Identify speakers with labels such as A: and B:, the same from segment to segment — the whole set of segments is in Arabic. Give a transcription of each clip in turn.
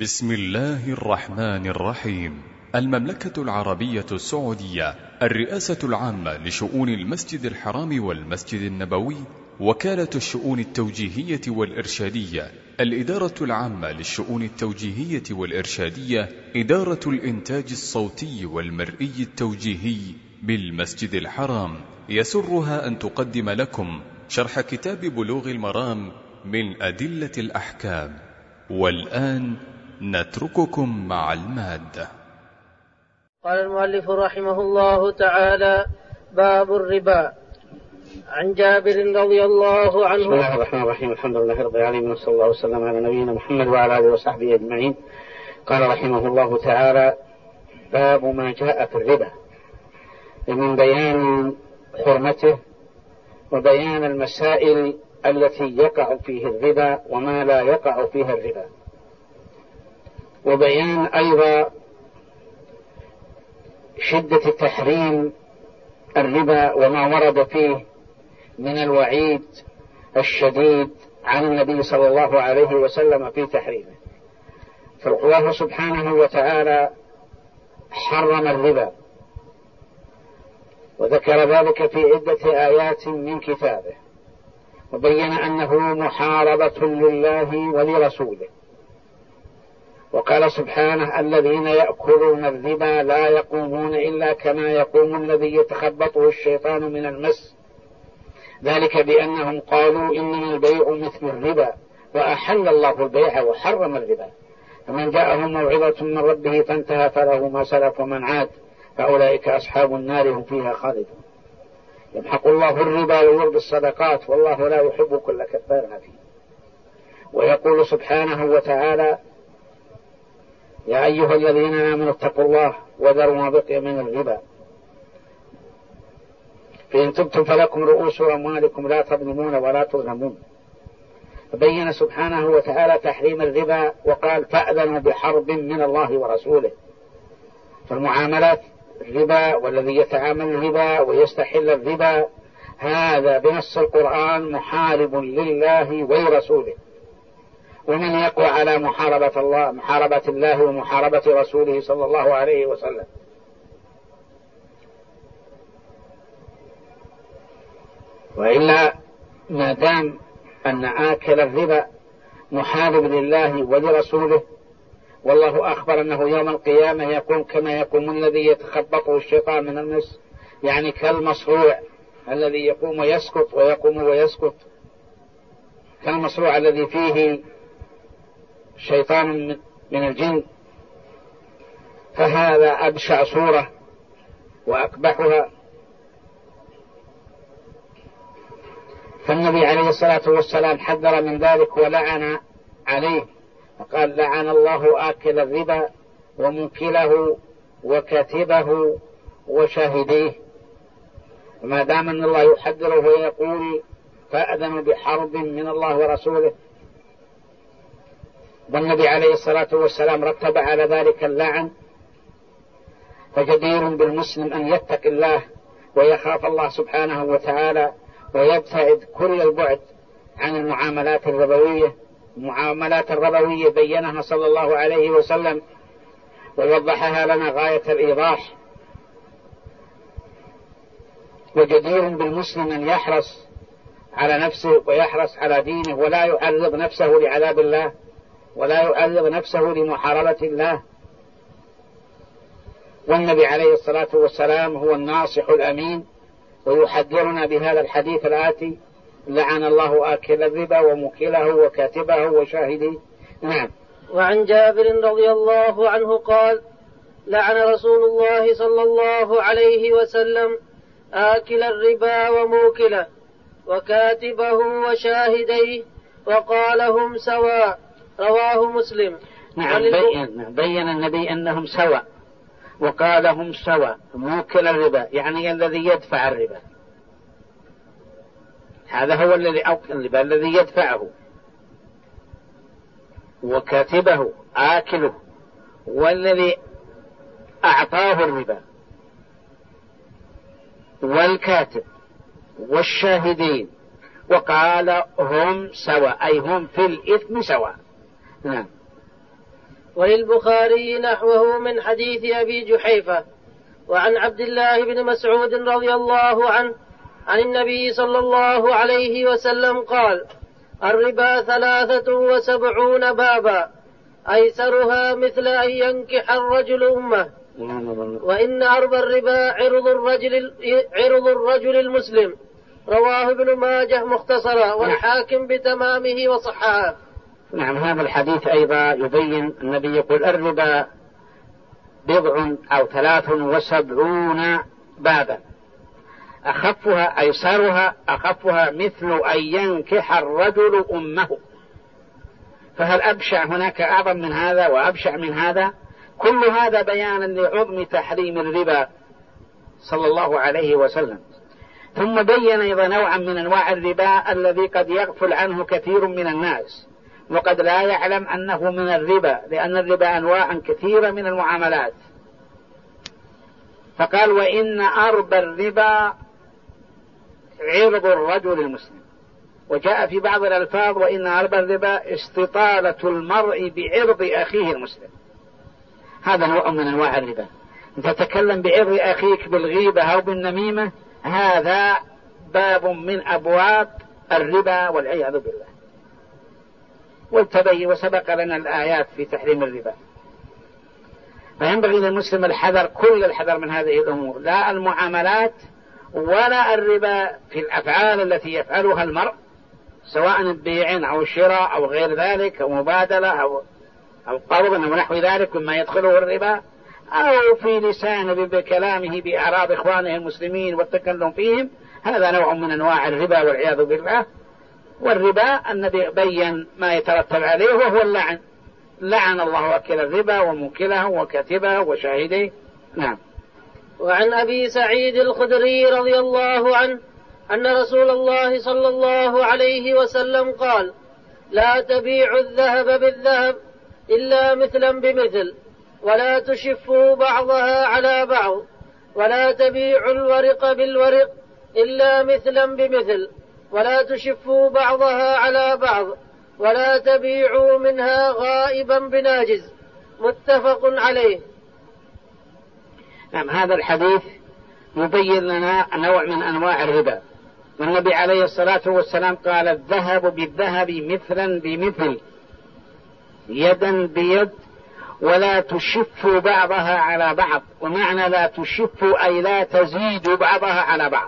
A: بسم الله الرحمن الرحيم. المملكة العربية السعودية، الرئاسة العامة لشؤون المسجد الحرام والمسجد النبوي، وكالة الشؤون التوجيهية والإرشادية، الإدارة العامة للشؤون التوجيهية والإرشادية، إدارة الإنتاج الصوتي والمرئي التوجيهي بالمسجد الحرام، يسرها أن تقدم لكم شرح كتاب بلوغ المرام من أدلة الأحكام. والآن نترككم مع المادة.
B: قال المؤلف رحمه الله تعالى: باب الربا. عن جابر رضي الله عنه.
C: بسم الله الرحمن الرحيم. الحمد لله رب العالمين، وصلى الله وسلم على نبينا محمد وعلى آله وصحبه أجمعين. قال رحمه الله تعالى: باب ما جاء في الربا، من بيان حرمته وبيان المسائل التي يقع فيه الربا وما لا يقع فيها الربا، وبيان أيضا شدة تحريم الربا وما ورد فيه من الوعيد الشديد عن النبي صلى الله عليه وسلم في تحريمه. فالله سبحانه وتعالى حرم الربا وذكر ذلك في عدة آيات من كتابه، وبين أنه محاربة لله ولرسوله. وقال سبحانه: الذين يأكلون الربا لا يقومون إلا كما يقوم الذي يتخبطه الشيطان من المس، ذلك بأنهم قالوا إنما البيع مثل الربا وأحل الله البيع وحرم الربا، فمن جاءه موعظة من ربه فانتهى فله ما سلف ومن عاد فأولئك أصحاب النار هم فيها خالدون. يمحق الله الربا ويربي الصدقات والله لا يحب كل كفار أثيم. ويقول سبحانه وتعالى: يا أيها الذين آمنوا اتقوا الله وذروا ما بقي من الربا فإن تبتم فلكم رؤوس أموالكم لا تظلمون ولا تظلمون. فبين سبحانه وتعالى تحريم الربا وقال: فأذنوا بحرب من الله ورسوله. فالمعاملات الربا والذي يتعامل الربا ويستحل الربا هذا بنص القرآن محارب لله ولرسوله، ومن يقوى على محاربة الله ومحاربة رسوله صلى الله عليه وسلم. وإلا ما دام أن آكل الربا محارب لله ولرسوله، والله أخبر أنه يوم القيامة يقوم كما يقوم الذي يتخبطه الشيطان من المس، يعني كالمصروع الذي يقوم ويسكت ويقوم ويسكت، كالمصروع الذي فيه شيطان من الجن. فهذا أبشع صورة وأقبحها. فالنبي عليه الصلاة والسلام حذر من ذلك ولعن عليه، وقال: لعن الله آكل الربا وموكله وكاتبه وشاهديه. وما دام أن الله يحذره ويقول: فأذنوا بحرب من الله ورسوله، والنبي عليه الصلاة والسلام رتب على ذلك اللعن، فجدير بالمسلم أن يتق الله ويخاف الله سبحانه وتعالى ويبتعد كل البعد عن المعاملات الربوية. المعاملات الربوية بينها صلى الله عليه وسلم ووضحها لنا غاية الإيضاح. وجدير بالمسلم أن يحرص على نفسه ويحرص على دينه ولا يعرض نفسه لعذاب الله ولا يعرض نفسه لمحاربة الله. والنبي عليه الصلاة والسلام هو الناصح الأمين، ويحذرنا بهذا الحديث الآتي: لعن الله آكل الربا وموكله وكاتبه وشاهديه. نعم.
B: وعن جابر رضي الله عنه قال: لعن رسول الله صلى الله عليه وسلم آكل الربا وموكله وكاتبه وشاهديه وقال: هم سواء. رواه مسلم.
C: نعم. بين النبي أنهم سواء، وقال: هم سواء. موكل الربا يعني الذي يدفع الربا، هذا هو الذي أوكل الربا الذي يدفعه، وكاتبه آكله والذي أعطاه الربا، والكاتب والشاهدين. وقال: هم سواء، أي هم في الإثم سواء. نعم.
B: وللبخاري نحوه من حديث أبي جحيفة. وعن عبد الله بن مسعود رضي الله عنه عن النبي صلى الله عليه وسلم قال: الربا 73 بابا أيسرها مثل أن ينكح الرجل أمه، وإن عرض الربا عرض الرجل المسلم. رواه ابن ماجه مختصرا والحاكم بتمامه وصححه.
C: نعم، هذا الحديث أيضا يبين النبي يقول: الربا 73 بابا أخفها أيسرها أخفها مثل أن ينكح الرجل أمه. فهل أبشع هناك أعظم من هذا وأبشع من هذا؟ كل هذا بيانا لعظم تحريم الربا صلى الله عليه وسلم. ثم بين أيضا نوعا من أنواع الربا الذي قد يغفل عنه كثير من الناس وقد لا يعلم أنه من الربا، لأن الربا أنواع كثيرة من المعاملات. فقال: وإن أربى الربا عرض الرجل المسلم. وجاء في بعض الألفاظ: وإن أربى الربا استطالة المرء بعرض أخيه المسلم. هذا نوع من أنواع الربا. أنت تتكلم بعرض أخيك بالغيبة أو بالنميمة، هذا باب من أبواب الربا والعياذ بالله. وسبق لنا الآيات في تحريم الربا. فينبغي للمسلم الحذر، كل الحذر من هذه الأمور، لا المعاملات ولا الربا في الأفعال التي يفعلها المرء، سواء البيع أو الشراء أو غير ذلك، أو مبادلة أو قرض أو نحو ذلك مما يدخله الربا، أو في لسانه بكلامه بأعراض إخوانه المسلمين والتكلم فيهم. هذا نوع من أنواع الربا والعياذ بالله. والربا النبي بين ما يترتب عليه وهو اللعن. لعن الله أكل الربا وموكله وكاتبه وشاهديه. نعم.
B: وعن أبي سعيد الخدري رضي الله عنه أن رسول الله صلى الله عليه وسلم قال: لا تبيعوا الذهب بالذهب إلا مثلا بمثل، ولا تشفوا بعضها على بعض، ولا تبيعوا الورق بالورق إلا مثلا بمثل، ولا تشفوا بعضها على بعض، ولا تبيعوا منها غائبا بناجز. متفق عليه.
C: نعم، هذا الحديث يبين لنا نوع من أنواع الربا. والنبي عليه الصلاة والسلام قال: الذهب بالذهب مثلا بمثل، يدا بيد، ولا تشفوا بعضها على بعض. ومعنى لا تشفوا أي لا تزيدوا بعضها على بعض.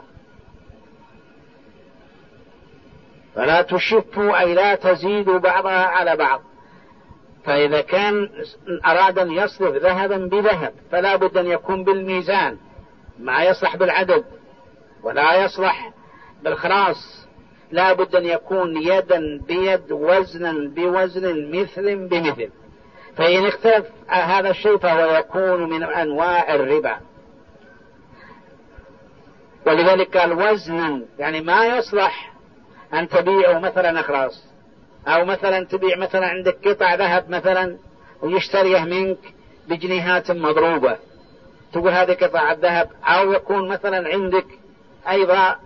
C: فلا تشفوا أي لا تزيدوا بعضها على بعض. فإذا كان أراد أن يصرف ذهبا بذهب فلا بد أن يكون بالميزان، ما يصلح بالعدد ولا يصلح بالخراص، لا بد أن يكون يدا بيد، وزنا بوزن، مثل بمثل. فإن اختلف هذا الشيء فهو يكون من أنواع الربا. ولذلك قال وزنا، يعني ما يصلح أن تبيعه مثلا أخراس، أو مثلا تبيع مثلا عندك قطع ذهب مثلا ويشتريه منك بجنيهات مضروبة، تقول هذه قطع الذهب. أو يكون مثلا عندك أيضا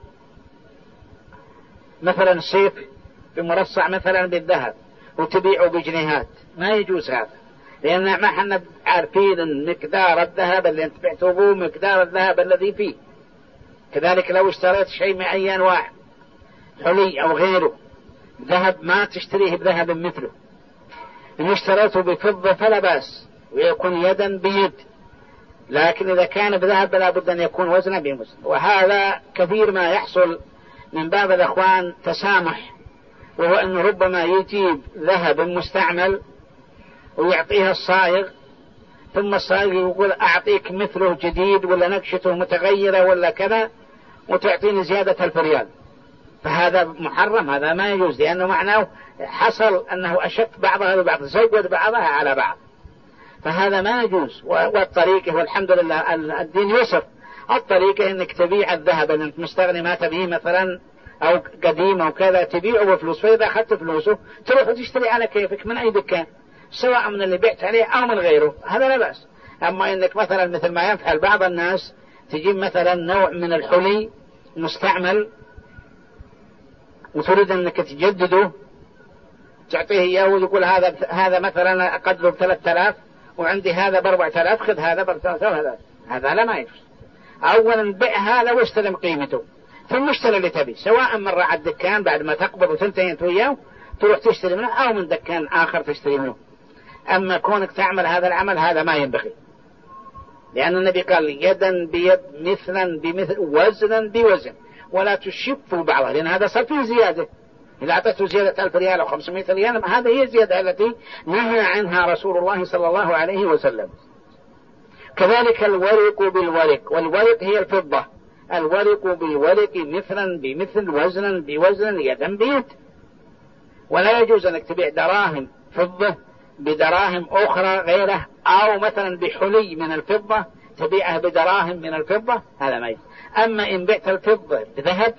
C: مثلا سيف بمرصع مثلا بالذهب وتبيعه بجنيهات، ما يجوز هذا، لأن ما احنا عارفين مقدار الذهب اللي انت بعته به مقدار الذهب الذي فيه. كذلك لو اشتريت شيء من أي أنواع حلي أو غيره ذهب ما تشتريه بذهب مثله. إن اشتريته بفضة فلا بأس ويكون يدا بيد، لكن إذا كان بذهب لا بد أن يكون وزنا بوزن. وهذا كثير ما يحصل من باب الأخوان تسامح، وهو أن ربما يجيب ذهب مستعمل ويعطيها الصائغ، ثم الصائغ يقول أعطيك مثله جديد ولا نقشته متغيرة ولا كذا وتعطيني زيادة 1000 ريال. فهذا محرم، هذا ما يجوز، لأنه معناه حصل أنه أشك بعضها ببعض، زود بعضها على بعض، فهذا ما يجوز. والطريقة والحمد لله الدين يسر. الطريقة أنك تبيع الذهب اللي أنت مستغني ما تبيه مثلا أو قديم أو كذا تبيعه بفلوس، فإذا أخذت فلوسه تروح وتشتري على كيفك من أي دكان، سواء من اللي بعت عليه أو من غيره، هذا لا بأس. أما أنك مثلا مثل ما يفعل بعض الناس تجيب مثلا نوع من الحلي مستعمل وتريد أنك تجدده تعطيه إياه ويقول هذا مثلا قدره 3000 وعندي هذا ب4000، خذ هذا ب3000، هذا لا ما يجوز. أولا بيع هذا واستلم قيمته ثم اشتري اللي تبي، سواء مرة على الدكان بعد ما تقبض وتنتهي أنت وياه تروح تشتري منه، أو من دكان آخر تشتري منه. أما كونك تعمل هذا العمل هذا ما ينبغي، لأن النبي قال يدا بيد مثلا بمثل وزنا بوزن ولا تشفوا بعضها، لأن هذا صار فيه زيادة. إذا أعطيته زيادة 1000 ريال أو 500 ريال هذا هي الزيادة التي نهى عنها رسول الله صلى الله عليه وسلم. كذلك الورق بالورق، والورق هي الفضة، الورق بالورق مثلا بمثل وزنا بوزن يدا بيد. ولا يجوز أنك تبيع دراهم فضة بدراهم أخرى غيره، أو مثلا بحلي من الفضة تبيعها بدراهم من الفضة، هذا ما يجوز. أما إن بعت الفضة بذهب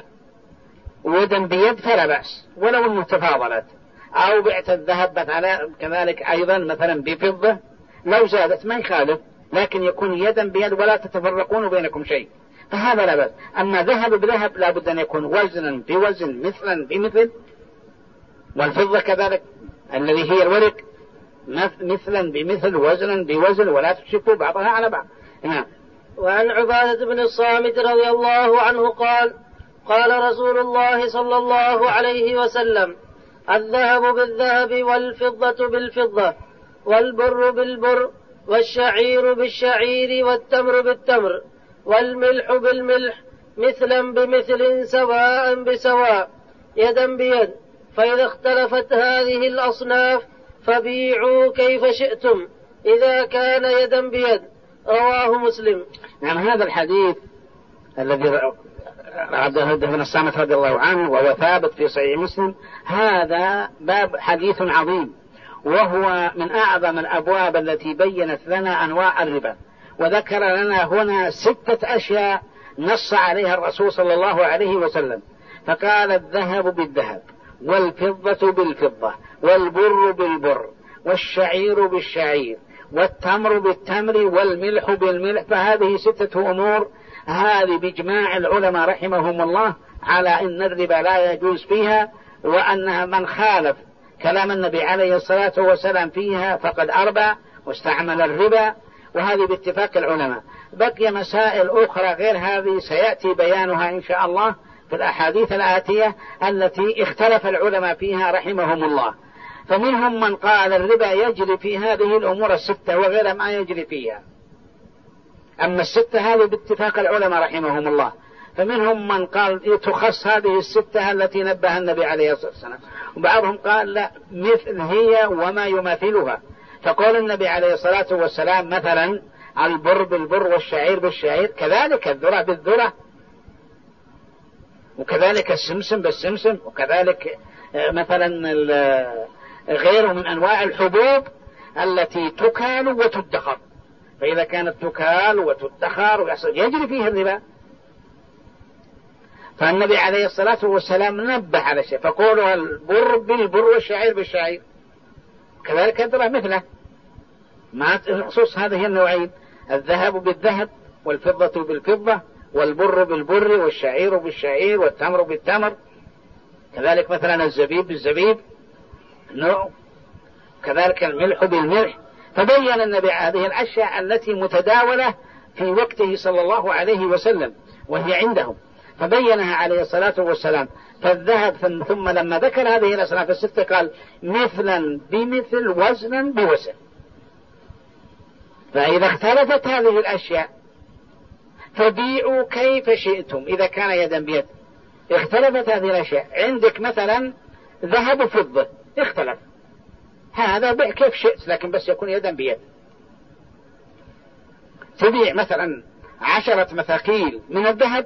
C: ويدا بيد فلا بأس ولو أنه تفاضلت، أو بعت الذهب كذلك أيضا مثلا بفضة لو زادت ما يخالف، لكن يكون يدا بيد ولا تتفرقون بينكم شيء، فهذا لا بأس. أما ذهب بذهب لا بد أن يكون وزنا بوزن مثلا بمثل، والفضة كذلك الذي هي الورق مثلا بمثل وزنا بوزن ولا تشفوا بعضها على بعض.
B: وعن عبادة بن الصامت رضي الله عنه قال قال رسول الله صلى الله عليه وسلم: الذهب بالذهب والفضة بالفضة والبر بالبر والشعير بالشعير والتمر بالتمر والملح بالملح مثلا بمثل سواء بسواء يدا بيد، فإذا اختلفت هذه الأصناف فبيعوا كيف شئتم إذا كان يدا بيد. رواه مسلم.
C: نعم، هذا الحديث الذي عبده بن الصامت رضي الله عنه وهو ثابت في صحيح مسلم، هذا باب حديث عظيم، وهو من أعظم الأبواب التي بينت لنا أنواع الربا، وذكر لنا هنا 6 أشياء نص عليها الرسول صلى الله عليه وسلم. فقال: الذهب بالذهب والفضة بالفضة والبر بالبر والشعير بالشعير والتمر بالتمر والملح بالملح. فهذه 6 أمور، هذه بإجماع العلماء رحمهم الله على أن الربا لا يجوز فيها، وأنها من خالف كلام النبي عليه الصلاة والسلام فيها فقد أربى واستعمل الربا، وهذه باتفاق العلماء. بقي مسائل أخرى غير هذه سيأتي بيانها إن شاء الله في الأحاديث الآتية التي اختلف العلماء فيها رحمهم الله. فمنهم من قال الربا يجري في هذه الأمور 6 وغيرها ما يجري فيها، أما 6 هذه باتفاق العلماء رحمهم الله. فمنهم من قال تخص هذه 6 التي نبه النبي عليه الصلاة والسلام، وبعضهم قال لا، مثل هي وما يماثلها. فقال النبي عليه الصلاة والسلام مثلا: البر بالبر والشعير بالشعير، كذلك الذرة بالذرة، وكذلك السمسم بالسمسم، وكذلك مثلا غيره من أنواع الحبوب التي تكال وتدخر. فإذا كانت تكال وتدخر يجري فيها الربا. فالنبي عليه الصلاة والسلام نبه على شيء، فقولوا البر بالبر والشعير بالشعير، كذلك الذرة مثله، مع خصوص هذه النوعين: الذهب بالذهب والفضة بالفضة والبر بالبر والشعير بالشعير والتمر بالتمر. كذلك مثلا الزبيب بالزبيب نوع، كذلك الملح بالملح. فبين النبي هذه الأشياء التي متداولة في وقته صلى الله عليه وسلم وهي عندهم، فبينها عليه الصلاة والسلام. فالذهب ثم لما ذكر هذه الأصناف 6 قال: مثلا بمثل وزنا بوزن. فإذا اختلفت هذه الأشياء فبيعوا كيف شئتم إذا كان يدا بيد. اختلفت هذه الأشياء، عندك مثلا ذهب وفضة اختلف، هذا بيع كيف شئت لكن بس يكون يدا بيد. تبيع مثلا 10 مثاقيل من الذهب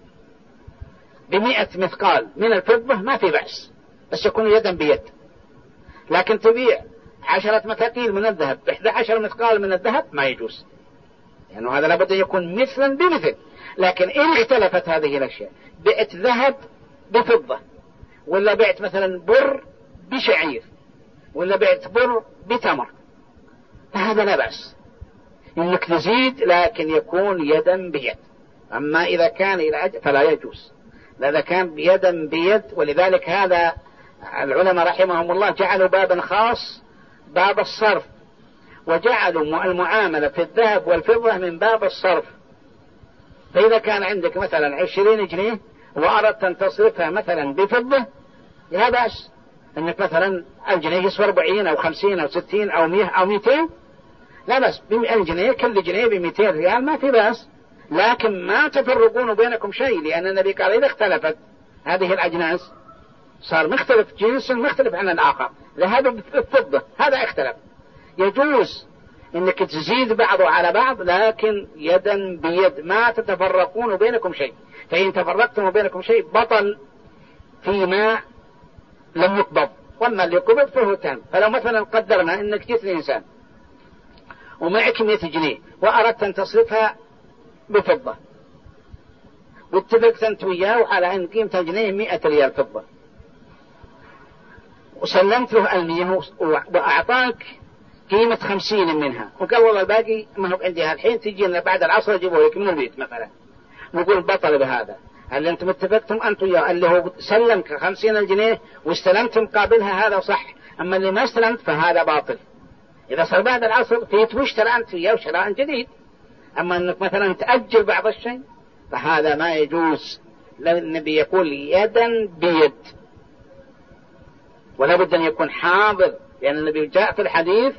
C: ب100 مثقال من الفضة ما في بأس، بس يكون يدا بيد. لكن تبيع 10 مثاقيل من الذهب ب11 مثقال من الذهب ما يجوز، لأنه يعني هذا لابد أن يكون مثلا بمثل. لكن إن اختلفت هذه الأشياء، بعت ذهب بفضة، ولا بعت مثلا بر بشعير، ولا بعت بر بتمر، فهذا لا بأس إنك تزيد، لكن يكون يدا بيد. أما إذا كان إلى أجل فلا يجوز، إذا كان يدا بيد. ولذلك هذا العلماء رحمهم الله جعلوا بابا خاص باب الصرف، وجعلوا المعاملة في الذهب والفضة من باب الصرف. فإذا كان عندك مثلا 20 جنيه وأردت أن تصرفها مثلا بفضة لا بأس، أنك مثلا الجنيه يسوى 40 أو 50 أو 60 أو 100 أو 200 لا بأس، الجنيه كل جنيه ب200 ريال ما في بأس، لكن ما تفرقون بينكم شيء، لأن النبي قال إذا اختلفت هذه الأجناس صار مختلف جنس مختلف عن الآخر، ذهب بالفضة هذا اختلف، يجوز انك تزيد بعضه على بعض لكن يدا بيد، ما تتفرقون بينكم شيء، فإن تفرقتم بينكم شيء بطل فيما لم يقبض، وما اللي قبض فهو تام. فلو مثلا قدرنا انك جيت لإنسان ومعك 100 جنيه وأردت أن تصرفها بفضة، واتفقت أنت وياه على أن قيمة الجنيه 100 ريال فضة، وسلمت له 100 وأعطاك قيمة 50 منها، وقال والله الباقي ما هو عندي الحين، تجينا بعد العصر أجيبه لك من البيت مثلا، نقول بطل بهذا. اللي أنتم اتفقتم أنت وياه اللي هو سلمك 50 الجنيه واستلمت مقابلها هذا صح، أما اللي ما استلمت فهذا باطل. إذا صار بعد العصر فيت واشترى أنت وياه شراء جديد، أما أنك مثلا تأجل بعض الشيء فهذا ما يجوز. النبي يقول يدا بيد، ولا بد أن يكون حاضر، لأن النبي جاء في الحديث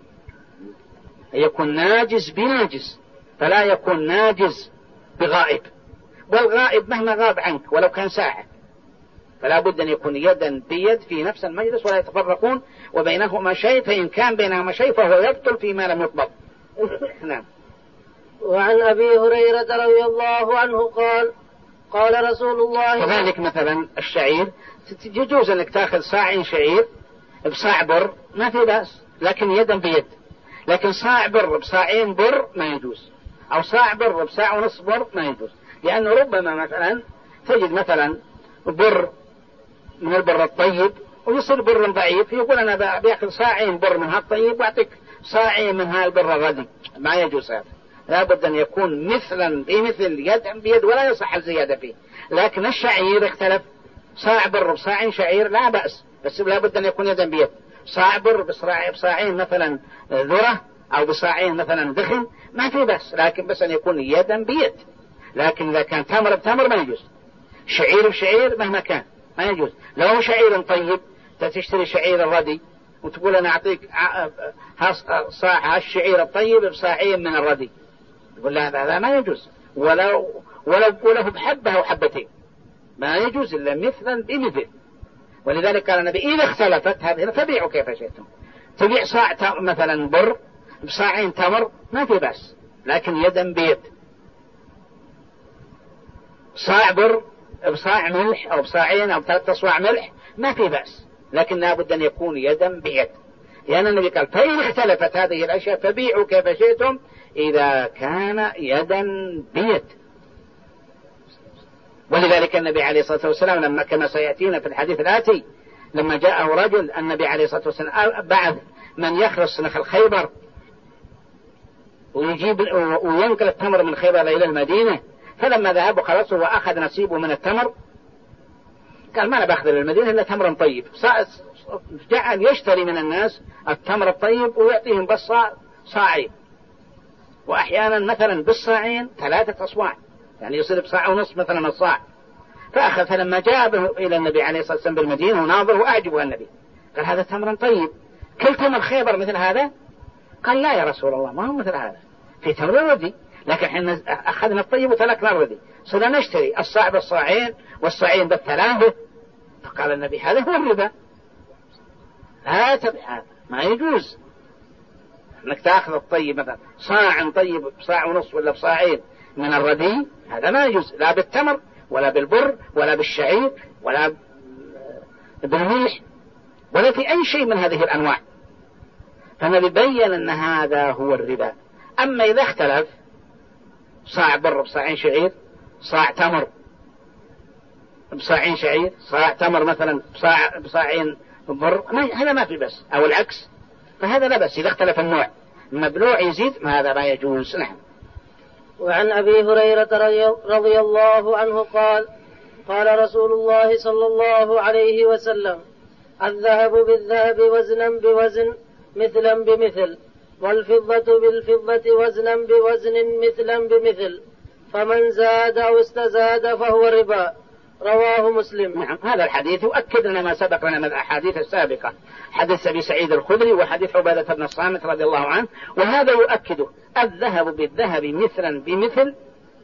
C: يكون ناجز بناجز، فلا يكون ناجز بغائب، والغائب مهما غاب عنك ولو كان ساعة، فلا بد أن يكون يدا بيد في نفس المجلس ولا يتفرقون وبينهما شيء، فإن كان بينهما شيء فهو يبطل فيما لم يقبض. نعم.
B: وعن أبي هريرة رضي الله عنه قال قال رسول الله،
C: كذلك مثلا الشعير يجوز أنك تأخذ صاع شعير بصاع بر ما في بأس، لكن يدا بيد، لكن صاع بر بصاعين بر ما يجوز، أو صاع بر بصاع ونص بر ما يجوز، لأنه ربما مثلا تجد مثلا بر من البر الطيب ويصير بر ضعيف، يقول أنا بأخذ صاعين بر من هالطيب وأعطيك صاعين من هالبر الردي، ما يجوز هذا، لا بد أن يكون مثلا بمثل يد بيد ولا يصح الزيادة فيه. لكن الشعير اختلف، صاع بر بصاعين شعير لا بأس، بس لا بد أن يكون يدا بيد، صاع بر بصاعين مثلا ذرة أو بصاعين مثلا دخن ما في بأس، لكن بس أن يكون يدا بيد. لكن إذا كان تمر بتمر ما يجوز، شعير بشعير مهما كان ما يجوز. لو شعير طيب تشتري شعير الردي وتقول أنا أعطيك صاع الشعير الطيب بصاعين من الردي، يقول لا هذا ما يجوز، ولو بحبة أو حبتين ما يجوز إلا مثلا بمثل. ولذلك قال النبي إذا اختلفت هذه فبيعوا كيف شئتم، تبيع صاع مثلا بر بصاعين تمر ما في بأس، لكن يدا بيد. صاع بر بصاع ملح أو بصاعين أو 3 أصواع ملح ما في بأس، لكن لابد أن يكون يدا بيد، لأن النبي قال فإن اختلفت هذه الأشياء فبيعوا كيف شئتم إذا كان يدا بيد. ولذلك النبي عليه الصلاة والسلام لما كما سيأتينا في الحديث الآتي لما جاءه رجل النبي عليه الصلاة والسلام بعث من يخرس نخل خيبر وينقل التمر من خيبر إلى المدينة، فلما ذهب وخلصه وأخذ نصيبه من التمر قال ما أنا بأخذ للمدينة إلا تمر طيب، جعل يشتري من الناس التمر الطيب ويعطيهم بس صاعين، وأحيانا مثلا بالصاعين 3 أصواع، يعني يصير بصاع ونصف مثلا الصاع. فأخذ فلما جابه إلى النبي عليه الصلاة والسلام بالمدينة وناظر وأعجبه النبي قال هذا تمر طيب، كل تمر خيبر مثل هذا؟ قال لا يا رسول الله ما هو مثل هذا، في تمر ردي، لكن احنا أخذنا الطيب وتركنا الردي، صرنا نشتري الصاع بالصاعين والصاعين بالثلاثة. فقال النبي هذا هو الربا، لا تبع هذا ما يجوز انك تأخذ الطيب مثلا صاع طيب بصاع ونصف ولا بصاعين من الردي، هذا ما يجوز لا بالتمر ولا بالبر ولا بالشعير ولا بالملح ولا في أي شيء من هذه الأنواع. فالنبي بين أن هذا هو الربا. أما إذا اختلف صاع بر بصاعين شعير، صاع تمر بصاعين شعير، صاع تمر مثلا بصاعين بر، هذا ما في بس، أو العكس فهذا لا بس إذا اختلف النوع، مبلوع يزيد ما هذا ما يجوز. نعم.
B: وعن أبي هريرة رضي الله عنه قال قال رسول الله صلى الله عليه وسلم الذهب بالذهب وزنا بوزن مثلا بمثل، والفضة بالفضة وزنا بوزن مثلا بمثل، فمن زاد أو استزاد فهو ربا. رواه مسلم.
C: نعم، هذا الحديث يؤكد لنا ما سبق لنا من الأحاديث السابقة، حديث أبي سعيد الخدري وحديث عبادة بن الصامت رضي الله عنه، وهذا يؤكد الذهب بالذهب مثلا بمثل،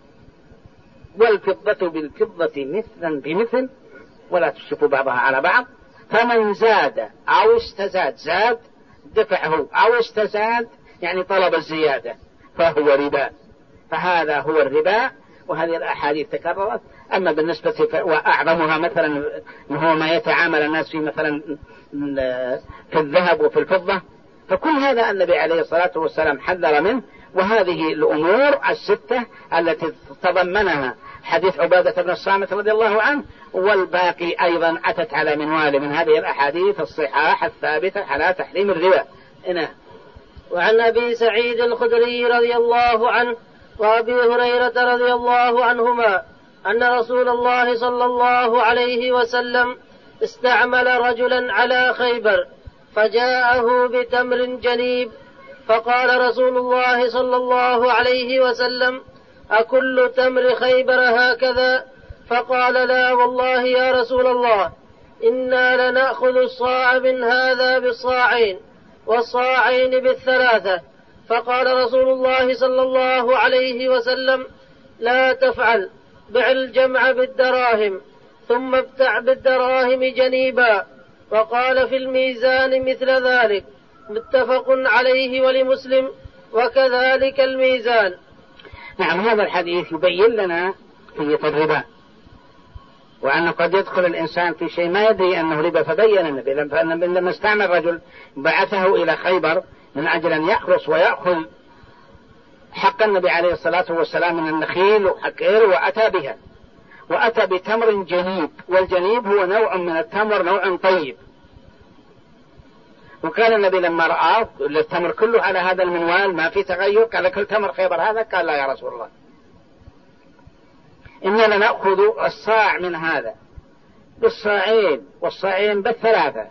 C: والفضة بالفضة مثلا بمثل، ولا تشركوا بعضها على بعض. فمن زاد أو استزاد، زاد دفعه أو استزاد يعني طلب الزيادة، فهو ربا. فهذا هو الربا، وهذه الأحاديث تكررت. أما بالنسبة وأعظمها مثلا هو ما يتعامل الناس فيه مثلا في الذهب وفي الفضة، فكل هذا النبي عليه الصلاة والسلام حذر منه. وهذه الأمور الستة التي تضمنها حديث عبادة بن الصامت رضي الله عنه، والباقي أيضا أتت على منوال من هذه الأحاديث الصحاح الثابتة على تحريم الربا.
B: وعن أبي سعيد الخدري رضي الله عنه وأبي هريرة رضي الله عنهما أن رسول الله صلى الله عليه وسلم استعمل رجلا على خيبر، فجاءه بتمر جنيب، فقال رسول الله صلى الله عليه وسلم: أكل تمر خيبر هكذا؟ فقال: لا والله يا رسول الله، إنا لنأخذ الصاع من هذا بالصاعين والصاعين بالثلاثة. فقال رسول الله صلى الله عليه وسلم: لا تفعل، بع الجمع بالدراهم ثم ابتع بالدراهم جنيبا. وقال في الميزان مثل ذلك. متفق عليه ولمسلم وكذلك الميزان.
C: نعم، هذا الحديث يبين لنا قضية الربا، وأنه قد يدخل الإنسان في شيء ما يدري أنه ربا. فبين النبي لما استعمل رجل بعثه إلى خيبر من أجل أن يخلص ويأخذ حق النبي عليه الصلاة والسلام من النخيل وحقير، وأتى بها، وأتى بتمر جنيب، والجنيب هو نوع من التمر، نوع طيب. وكان النبي لما رأى التمر كله على هذا المنوال ما في تغير، قال: كل تمر خيبر هذا؟ قال: لا يا رسول الله، إننا لنأخذ الصاع من هذا بالصاعين والصاعين بالثلاثة.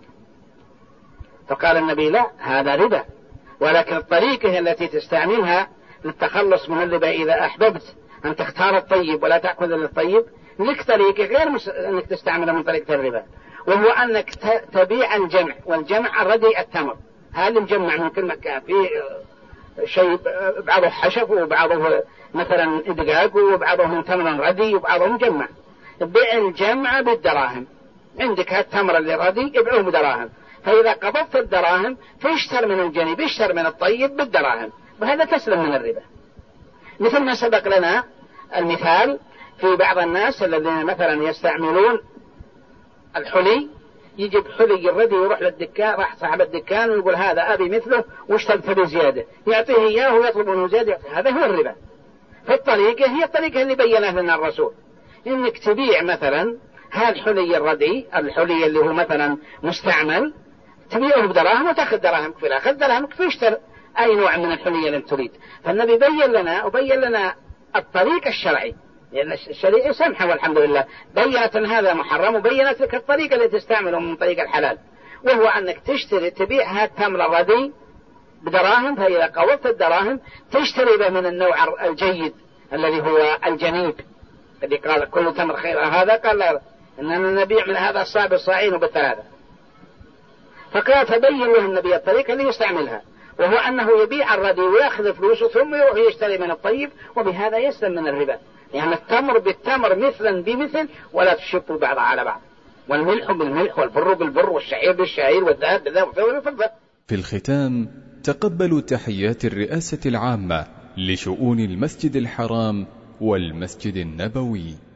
C: فقال النبي: لا، هذا ربا، ولكن الطريقة التي تستعملها للتخلص من الربا إذا أحببت أن تختار الطيب ولا تأخذ الطيب، لك طريقة غير أنك تستعملها من طريقة الربا، وهو أنك تبيع الجمع. والجمع الردي التمر، هذا مجمع من كل مكان، في شيء بعضه حشف وبعضه مثلا دقاق وبعضه من تمر ردي وبعضه مجمع. بيع الجمع بالدراهم، عندك هالتمر اللي ردي ابيعه بدراهم، فإذا قبضت الدراهم فاشتر من الجنيب، اشتر من الطيب بالدراهم، وهذا تسلم من الربا. مثل ما سبق لنا المثال في بعض الناس الذين مثلا يستعملون الحلي، يجيب حلي الردي ويروح للدكان، راح صاحب الدكان ويقول: هذا أبي مثله واشتريت بزيادة، يعطيه إياه ويطلب منه زيادة، هذا هو الربا. فالطريقة هي الطريقة اللي بينها لنا الرسول، إنك تبيع مثلا هذا الحلي الردي، الحلي اللي هو مثلا مستعمل، تبيعه بدراهم وتأخذ دراهمك في الآخر، دراهمك فيشتر أي نوع من الحلي اللي تريد. فالنبي بين لنا الطريق الشرعي، لأن الشريعة سمحة والحمد لله، بينت أن هذا محرم، وبينت لك الطريقة اللي تستعمله من طريق الحلال، وهو أنك تبيع هذا التمر الردي بدراهم، فإذا قوضت الدراهم تشتري به من النوع الجيد الذي هو الجنيب، الذي قال: كل تمر خير هذا؟ قال: لا، إننا نبيع من هذا الصاع بالصاعين وبالثلاثة. فقال تبين له النبي الطريقة اللي يستعملها، وهو أنه يبيع الردي ويأخذ فلوسه ثم يروح يشتري من الطيب، وبهذا يسلم من الربا. يعني التمر بالتمر مثلا بمثل، ولا تشفوا بعض على بعض، والملح بالملح والبر بالبر والشعير بالشعير والذهب بالذهب والفضة.
A: في الختام تقبلوا تحيات الرئاسة العامة لشؤون المسجد الحرام والمسجد النبوي.